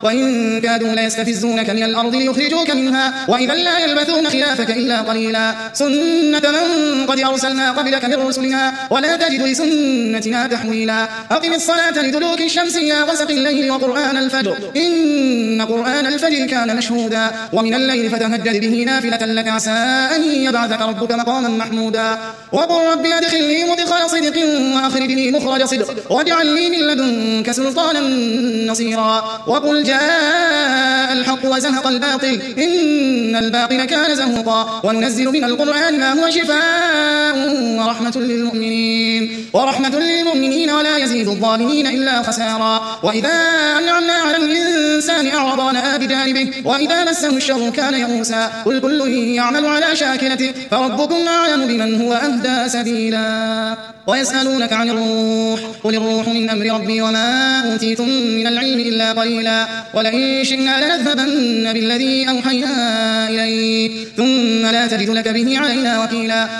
وإن كادوا ليستفزونك من الأرض ليخرجوك منها وإذا لا يلبثون خلافك إلا قليلا سنة من قد أرسلنا قبلك من رسلنا ولا تجد لسنتنا تحويلا أقم الصلاة لدلوك الشمس إلى غسق الليل وقرآن الفجر إن قرآن الفجر كان مشهودا ومن الليل فتهجد به نافلة لك عسى أن يبعثك ربك مقاما محمودا وقل رب أدخلني مدخل صدق وأخرجني مخرج صدق واجعل لي من لدنك سلطانا نصيرا وقل جاء الحق وزهق الباطل إن الباطل كان زهوقا وننزل من القرآن ما هو شفاء ورحمة للمؤمنين ولا يزيد الظالمين إلا خسارا وإذا أنعمنا على الإنسان أعرض ونأى بجانبه وإذا مسه الشر كان يئوسا قل كل يعمل على شاكلته فربكم أعلم بمن هو أهدى سبيلا ويسألونك عن الروح قل الروح من أمر ربي وما أوتيتم من العلم إلا قليلا ولئن شئنا لنذهبن بالذي أوحينا إليك ثم لا تجد لك به علينا وكيلا